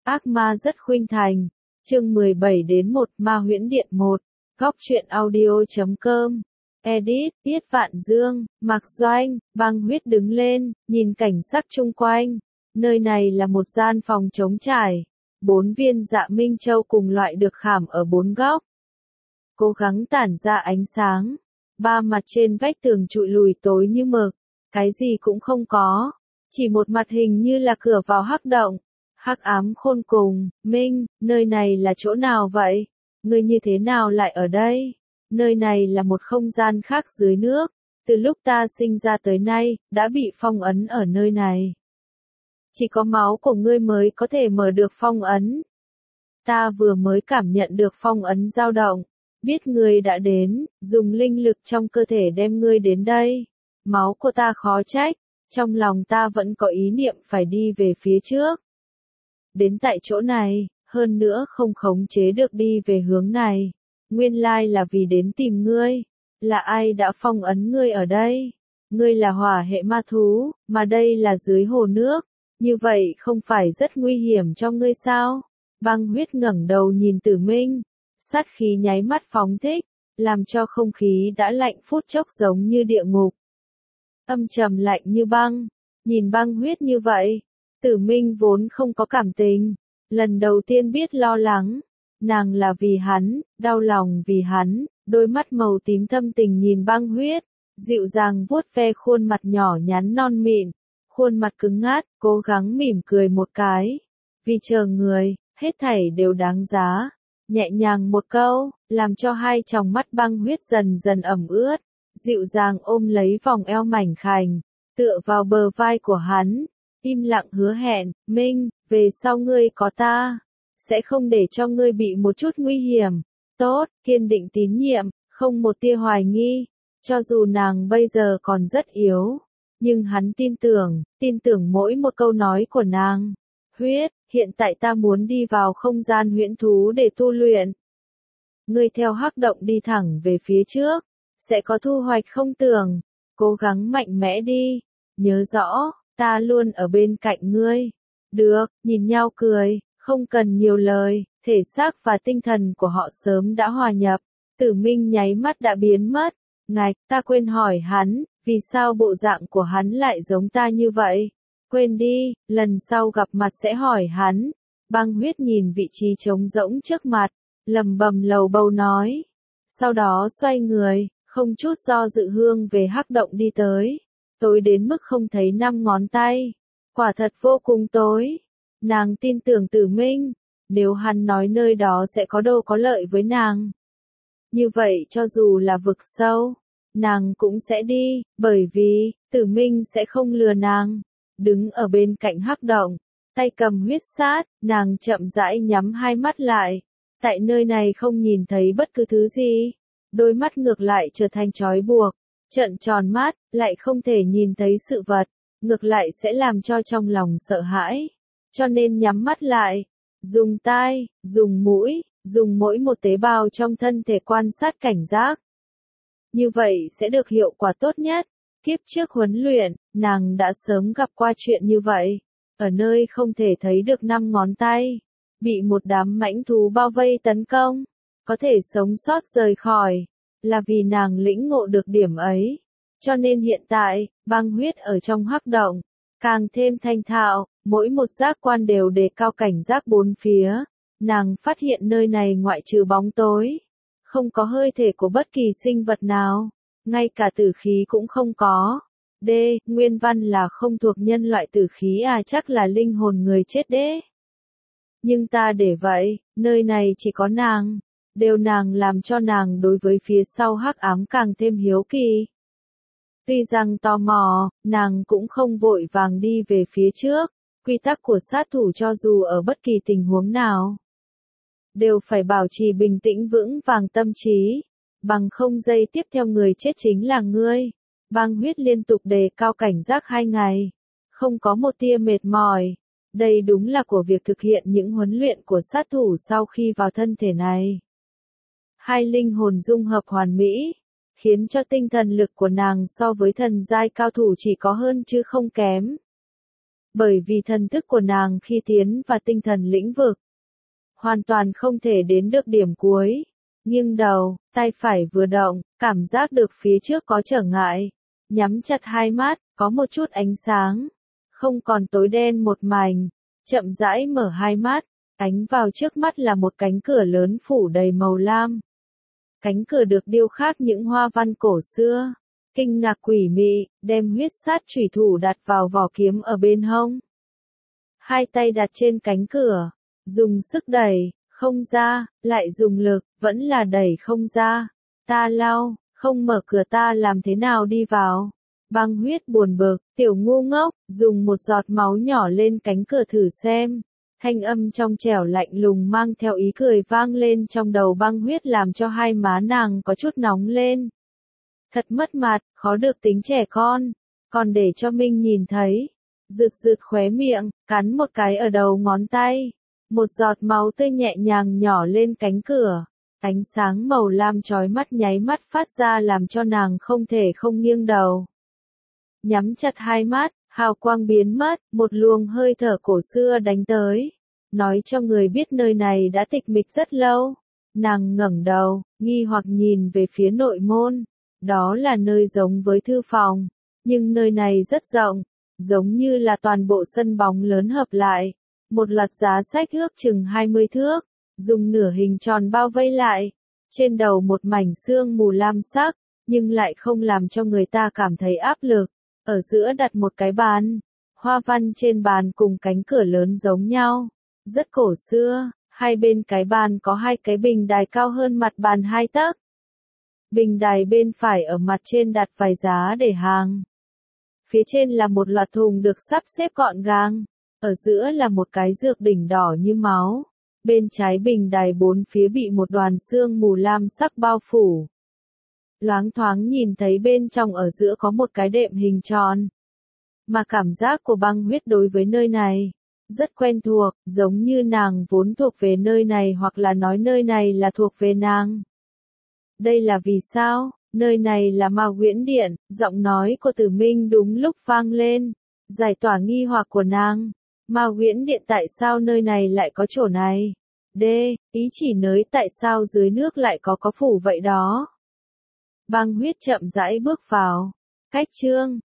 Ác ma rất khuynh thành. Chương 17-1 Ma Huyễn Điện 1. Góc truyện audio.com. Edit, Tiết Vạn Dương, Mạc Doanh, Băng Huyết đứng lên, nhìn cảnh sắc chung quanh. Nơi này là một gian phòng trống trải. 4 viên Dạ Minh Châu cùng loại được khảm ở 4 góc. Cố gắng tản ra ánh sáng. 3 mặt trên vách tường trụi lùi tối như mực. Cái gì cũng không có. Chỉ một mặt hình như là cửa vào hắc động. Hắc ám khôn cùng. Minh, nơi này là chỗ nào vậy? Ngươi như thế nào lại ở đây? Nơi này là một không gian khác dưới nước. Từ lúc ta sinh ra tới nay, đã bị phong ấn ở nơi này. Chỉ có máu của ngươi mới có thể mở được phong ấn. Ta vừa mới cảm nhận được phong ấn dao động. Biết ngươi đã đến, dùng linh lực trong cơ thể đem ngươi đến đây. Máu của ta khó trách, trong lòng ta vẫn có ý niệm phải đi về phía trước. Đến tại chỗ này, hơn nữa không khống chế được đi về hướng này. Nguyên lai là vì đến tìm ngươi. Là ai đã phong ấn ngươi ở đây? Ngươi là hỏa hệ ma thú, mà đây là dưới hồ nước. Như vậy không phải rất nguy hiểm cho ngươi sao? Băng Huyết ngẩng đầu nhìn Tử Minh. Sát khí nháy mắt phóng thích, làm cho không khí đã lạnh phút chốc giống như địa ngục. Âm trầm lạnh như băng. Nhìn Băng Huyết như vậy, Tử Minh vốn không có cảm tình. Lần đầu tiên biết lo lắng. Nàng là vì hắn, đau lòng vì hắn, đôi mắt màu tím thâm tình nhìn Băng Huyết, dịu dàng vuốt ve khuôn mặt nhỏ nhắn non mịn, khuôn mặt cứng ngắt, cố gắng mỉm cười một cái. Vì chờ người, hết thảy đều đáng giá. Nhẹ nhàng một câu, làm cho hai tròng mắt Băng Huyết dần dần ẩm ướt, dịu dàng ôm lấy vòng eo mảnh khảnh, tựa vào bờ vai của hắn, im lặng hứa hẹn, Minh, về sau ngươi có ta, sẽ không để cho ngươi bị một chút nguy hiểm. Tốt, kiên định tín nhiệm, không một tia hoài nghi, cho dù nàng bây giờ còn rất yếu, nhưng hắn tin tưởng mỗi một câu nói của nàng. Huyết, hiện tại ta muốn đi vào không gian huyễn thú để tu luyện. Ngươi theo hắc động đi thẳng về phía trước, sẽ có thu hoạch không tưởng, cố gắng mạnh mẽ đi, nhớ rõ, ta luôn ở bên cạnh ngươi. Được, nhìn nhau cười, không cần nhiều lời, thể xác và tinh thần của họ sớm đã hòa nhập. Tử Minh nháy mắt đã biến mất. Ngạch, ta quên hỏi hắn, vì sao bộ dạng của hắn lại giống ta như vậy? Quên đi, lần sau gặp mặt sẽ hỏi hắn. Băng Huyết nhìn vị trí trống rỗng trước mặt, lầm bầm lầu bầu nói. Sau đó xoay người, không chút do dự hướng về hắc động đi tới. Tối đến mức không thấy 5 ngón tay. Quả thật vô cùng tối. Nàng tin tưởng Tử Minh, nếu hắn nói nơi đó sẽ có đồ có lợi với nàng. Như vậy cho dù là vực sâu, nàng cũng sẽ đi, bởi vì, Tử Minh sẽ không lừa nàng. Đứng ở bên cạnh hắc động, tay cầm huyết sát, nàng chậm rãi nhắm hai mắt lại. Tại nơi này không nhìn thấy bất cứ thứ gì. Đôi mắt ngược lại trở thành trói buộc. Trợn tròn mắt, lại không thể nhìn thấy sự vật. Ngược lại sẽ làm cho trong lòng sợ hãi. Cho nên nhắm mắt lại. Dùng tai, dùng mũi, dùng mỗi một tế bào trong thân thể quan sát cảnh giác. Như vậy sẽ được hiệu quả tốt nhất. Kiếp trước huấn luyện, nàng đã sớm gặp qua chuyện như vậy. Ở nơi không thể thấy được 5 ngón tay. Bị một đám mãnh thú bao vây tấn công. Có thể sống sót rời khỏi. Là vì nàng lĩnh ngộ được điểm ấy. Cho nên hiện tại, Băng Huyết ở trong hắc động. Càng thêm thanh thạo, mỗi một giác quan đều đề cao cảnh giác bốn phía. Nàng phát hiện nơi này ngoại trừ bóng tối. Không có hơi thể của bất kỳ sinh vật nào. Ngay cả tử khí cũng không có. D. Nguyên văn là không thuộc nhân loại tử khí chắc là linh hồn người chết đế. Nhưng ta để vậy, nơi này chỉ có nàng. Đều nàng làm cho nàng đối với phía sau hắc ám càng thêm hiếu kỳ. Tuy rằng tò mò, nàng cũng không vội vàng đi về phía trước. Quy tắc của sát thủ cho dù ở bất kỳ tình huống nào, đều phải bảo trì bình tĩnh vững vàng tâm trí. Bằng không giây tiếp theo người chết chính là ngươi. Băng Huyết liên tục đề cao cảnh giác 2 ngày. Không có một tia mệt mỏi. Đây đúng là của việc thực hiện những huấn luyện của sát thủ sau khi vào thân thể này. Hai linh hồn dung hợp hoàn mỹ, khiến cho tinh thần lực của nàng so với thần giai cao thủ chỉ có hơn chứ không kém. bởi vì thần thức của nàng khi tiến vào tinh thần lĩnh vực, hoàn toàn không thể đến được điểm cuối. Nghiêng đầu, tay phải vừa động, cảm giác được phía trước có trở ngại. Nhắm chặt hai mắt, có một chút ánh sáng. Không còn tối đen một mảnh. Chậm rãi mở hai mắt, ánh vào trước mắt là một cánh cửa lớn phủ đầy màu lam. Cánh cửa được điêu khắc những hoa văn cổ xưa. Kinh ngạc quỷ mị, đem huyết sát chủy thủ đặt vào vỏ kiếm ở bên hông. Hai tay đặt trên cánh cửa, dùng sức đẩy, không ra, lại dùng lực, vẫn là đẩy không ra. Ta lao, không mở cửa ta làm thế nào đi vào? Băng huyết buồn bực, tiểu ngu ngốc, dùng một giọt máu nhỏ lên cánh cửa thử xem. Thanh âm trong trẻo lạnh lùng mang theo ý cười vang lên trong đầu băng huyết làm cho hai má nàng có chút nóng lên. Thật mất mặt, khó được tính trẻ con, còn để cho Minh nhìn thấy. Rực rực khóe miệng, cắn một cái ở đầu ngón tay. Một giọt máu tươi nhẹ nhàng nhỏ lên cánh cửa. Ánh sáng màu lam chói mắt nháy mắt phát ra làm cho nàng không thể không nghiêng đầu. Nhắm chặt hai mắt, hào quang biến mất, một luồng hơi thở cổ xưa đánh tới. Nói cho người biết nơi này đã tịch mịch rất lâu. Nàng ngẩng đầu, nghi hoặc nhìn về phía nội môn. Đó là nơi giống với thư phòng, nhưng nơi này rất rộng, giống như là toàn bộ sân bóng lớn hợp lại. Một loạt giá sách ước chừng 20 thước, dùng nửa hình tròn bao vây lại. Trên đầu một mảnh sương mù lam sắc, nhưng lại không làm cho người ta cảm thấy áp lực. Ở giữa đặt một cái bàn, hoa văn trên bàn cùng cánh cửa lớn giống nhau, rất cổ xưa. Hai bên cái bàn có hai cái bình đài cao hơn mặt bàn 2 tấc. Bình đài bên phải ở mặt trên đặt vài giá để hàng. Phía trên là một loạt thùng được sắp xếp gọn gàng. Ở giữa là một cái dược đỉnh đỏ như máu. Bên trái bình đài bốn phía bị một đoàn sương mù lam sắc bao phủ. Loáng thoáng nhìn thấy bên trong ở giữa có một cái đệm hình tròn. Mà cảm giác của băng huyết đối với nơi này rất quen thuộc, giống như nàng vốn thuộc về nơi này hoặc là nói nơi này là thuộc về nàng. Đây là vì sao? Nơi này là Ma Huyễn Điện, giọng nói của Tử Minh đúng lúc vang lên, giải tỏa nghi hoặc của nàng. Ma Huyễn Điện tại sao nơi này lại có chỗ này? D. Ý chỉ nới tại sao dưới nước lại có phủ vậy đó. Băng huyết chậm rãi bước vào. Cách chương